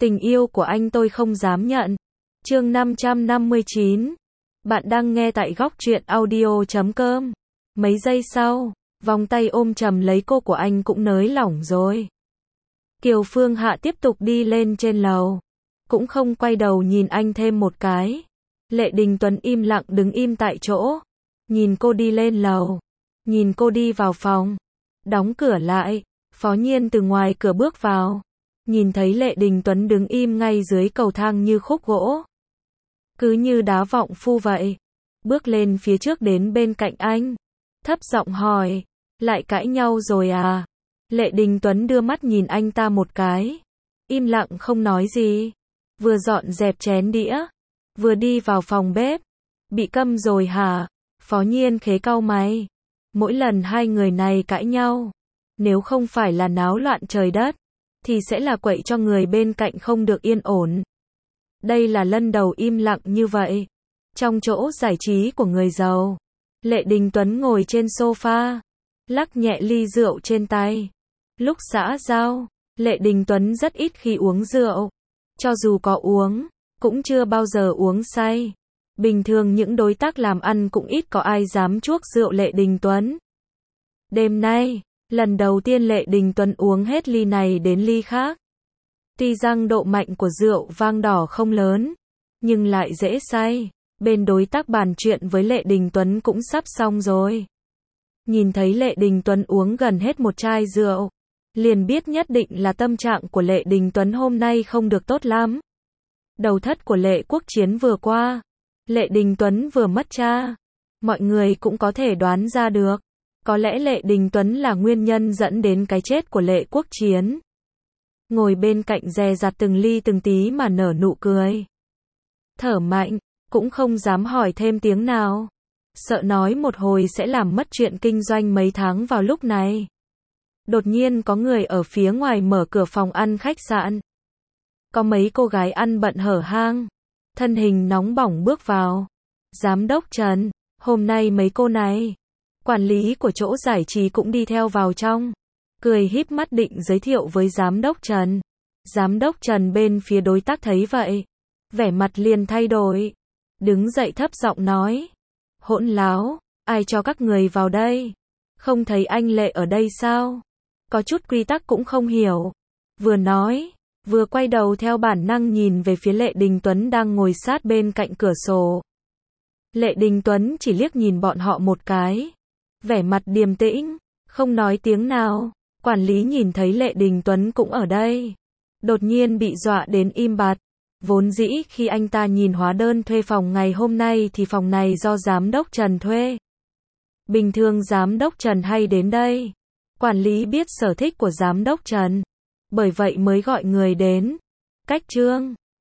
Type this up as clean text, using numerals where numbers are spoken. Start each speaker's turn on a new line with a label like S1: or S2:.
S1: Tình yêu của anh tôi không dám nhận. Chương 559. Bạn đang nghe tại góc truyện audio.com. Mấy giây sau, vòng tay ôm chầm lấy cô của anh cũng nới lỏng rồi. Kiều Phương Hạ tiếp tục đi lên trên lầu, cũng không quay đầu nhìn anh thêm một cái. Lệ Đình Tuấn im lặng đứng im tại chỗ, nhìn cô đi lên lầu, nhìn cô đi vào phòng, đóng cửa lại. Phó Nhiên từ ngoài cửa bước vào, nhìn thấy Lệ Đình Tuấn đứng im ngay dưới cầu thang như khúc gỗ, cứ như đá vọng phu vậy, bước lên phía trước đến bên cạnh anh, thấp giọng hỏi, lại cãi nhau rồi à? Lệ Đình Tuấn đưa mắt nhìn anh ta một cái, im lặng không nói gì, vừa dọn dẹp chén đĩa, vừa đi vào phòng bếp. Bị câm rồi hả? Phó Nhiên khế cau mày. Mỗi lần hai người này cãi nhau, nếu không phải là náo loạn trời đất, thì sẽ là quậy cho người bên cạnh không được yên ổn. Đây là lần đầu im lặng như vậy. Trong chỗ giải trí của người giàu, Lệ Đình Tuấn ngồi trên sofa, lắc nhẹ ly rượu trên tay. Lúc xã giao, Lệ Đình Tuấn rất ít khi uống rượu. Cho dù có uống, cũng chưa bao giờ uống say. Bình thường những đối tác làm ăn cũng ít có ai dám chuốc rượu Lệ Đình Tuấn. Đêm nay, lần đầu tiên Lệ Đình Tuấn uống hết ly này đến ly khác. Tuy rằng độ mạnh của rượu vang đỏ không lớn, nhưng lại dễ say. Bên đối tác bàn chuyện với Lệ Đình Tuấn cũng sắp xong rồi. Nhìn thấy Lệ Đình Tuấn uống gần hết một chai rượu, liền biết nhất định là tâm trạng của Lệ Đình Tuấn hôm nay không được tốt lắm. Đầu thất của Lệ Quốc Chiến vừa qua, Lệ Đình Tuấn vừa mất cha. Mọi người cũng có thể đoán ra được, có lẽ Lệ Đình Tuấn là nguyên nhân dẫn đến cái chết của Lệ Quốc Chiến. Ngồi bên cạnh dè dặt từng ly từng tí mà nở nụ cười. Thở mạnh, cũng không dám hỏi thêm tiếng nào. Sợ nói một hồi sẽ làm mất chuyện kinh doanh mấy tháng vào lúc này. Đột nhiên có người ở phía ngoài mở cửa phòng ăn khách sạn. Có mấy cô gái ăn bận hở hang, thân hình nóng bỏng bước vào. Giám đốc Trần, hôm nay mấy cô này, quản lý của chỗ giải trí cũng đi theo vào trong, cười híp mắt định giới thiệu với giám đốc Trần. Giám đốc Trần bên phía đối tác thấy vậy, vẻ mặt liền thay đổi, đứng dậy thấp giọng nói, hỗn láo, ai cho các người vào đây? Không thấy anh Lệ ở đây sao? Có chút quy tắc cũng không hiểu. Vừa nói, vừa quay đầu theo bản năng nhìn về phía Lệ Đình Tuấn đang ngồi sát bên cạnh cửa sổ. Lệ Đình Tuấn chỉ liếc nhìn bọn họ một cái, vẻ mặt điềm tĩnh, không nói tiếng nào. Quản lý nhìn thấy Lệ Đình Tuấn cũng ở đây, đột nhiên bị dọa đến im bặt. Vốn dĩ khi anh ta nhìn hóa đơn thuê phòng ngày hôm nay thì phòng này do giám đốc Trần thuê. Bình thường giám đốc Trần hay đến đây. Quản lý biết sở thích của giám đốc Trần, bởi vậy mới gọi người đến. Cách Trương,